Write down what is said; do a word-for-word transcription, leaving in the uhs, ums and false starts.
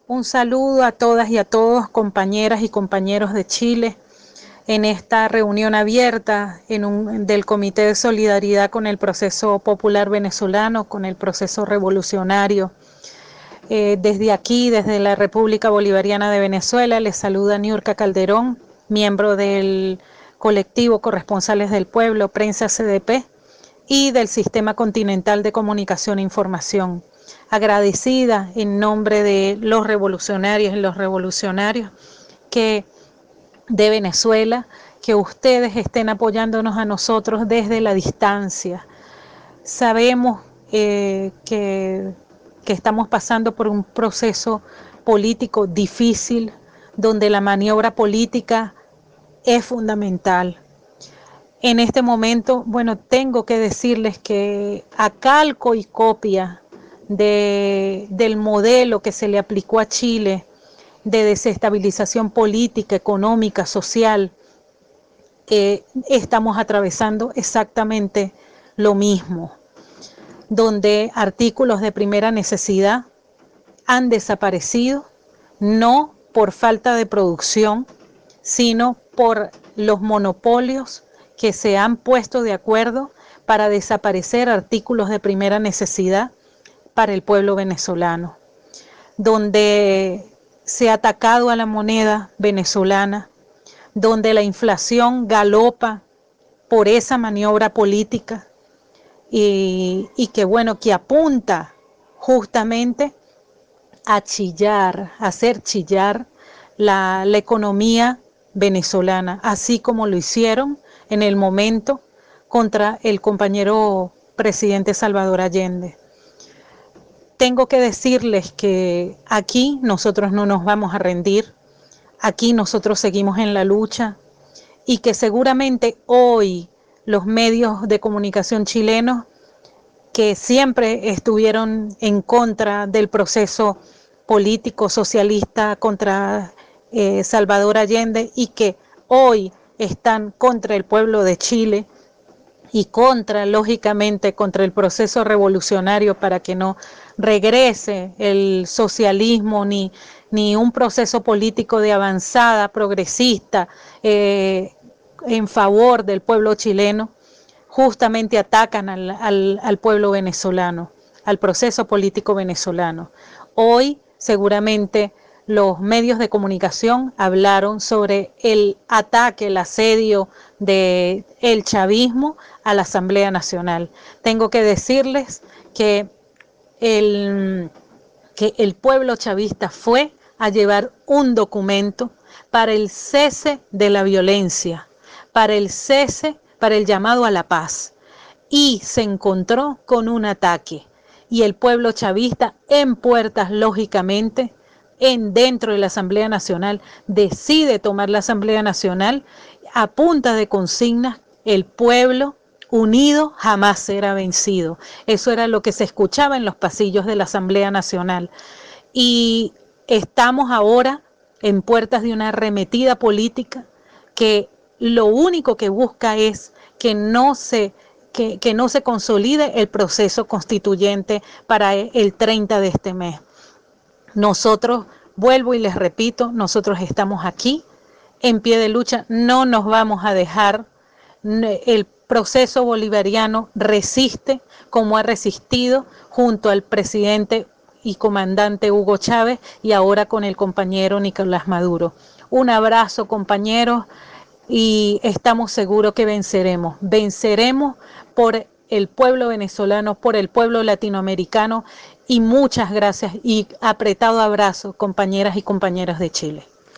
Un saludo a todas y a todos, compañeras y compañeros de Chile, en esta reunión abierta en un, del Comité de Solidaridad con el Proceso Popular Venezolano, con el proceso revolucionario. Eh, desde aquí, desde la República Bolivariana de Venezuela, les saluda Niurka Calderón, miembro del colectivo Corresponsales del Pueblo, Prensa C D P, y del Sistema Continental de Comunicación e Información. Agradecida en nombre de los revolucionarios y los revolucionarios que de Venezuela, que ustedes estén apoyándonos a nosotros desde la distancia. Sabemos eh, que, que estamos pasando por un proceso político difícil, donde la maniobra política es fundamental. En este momento, bueno, tengo que decirles que a calco y copia de, del modelo que se le aplicó a Chile de desestabilización política, económica, social, eh, estamos atravesando exactamente lo mismo, donde artículos de primera necesidad han desaparecido, no por falta de producción, sino por los monopolios que se han puesto de acuerdo para desaparecer artículos de primera necesidad para el pueblo venezolano, donde se ha atacado a la moneda venezolana, donde la inflación galopa por esa maniobra política y, y que bueno, que apunta justamente a chillar, a hacer chillar la, la economía venezolana, así como lo hicieron en el momento contra el compañero presidente Salvador Allende. Tengo que decirles que aquí nosotros no nos vamos a rendir, aquí nosotros seguimos en la lucha y que seguramente hoy los medios de comunicación chilenos que siempre estuvieron en contra del proceso político socialista contra eh, Salvador Allende y que hoy están contra el pueblo de Chile y contra, lógicamente, contra el proceso revolucionario para que no regrese el socialismo ni, ni un proceso político de avanzada, progresista, eh, en favor del pueblo chileno, justamente atacan al, al, al pueblo venezolano, al proceso político venezolano. Hoy, seguramente, los medios de comunicación hablaron sobre el ataque, el asedio del chavismo a la Asamblea Nacional. Tengo que decirles que el, que el pueblo chavista fue a llevar un documento para el cese de la violencia, para el cese, para el llamado a la paz, y se encontró con un ataque. Y el pueblo chavista, en puertas, lógicamente, en dentro de la Asamblea Nacional, decide tomar la Asamblea Nacional a punta de consignas: el pueblo unido jamás será vencido. Eso era lo que se escuchaba en los pasillos de la Asamblea Nacional. Y estamos ahora en puertas de una arremetida política que lo único que busca es que no se, que, que no se consolide el proceso constituyente para el treinta de este mes. Nosotros, vuelvo y les repito, nosotros estamos aquí en pie de lucha, no nos vamos a dejar. El proceso bolivariano resiste como ha resistido junto al presidente y comandante Hugo Chávez y ahora con el compañero Nicolás Maduro. Un abrazo, compañeros, y estamos seguros que venceremos. Venceremos por el pueblo venezolano, por el pueblo latinoamericano, y muchas gracias y apretado abrazo, compañeras y compañeros de Chile.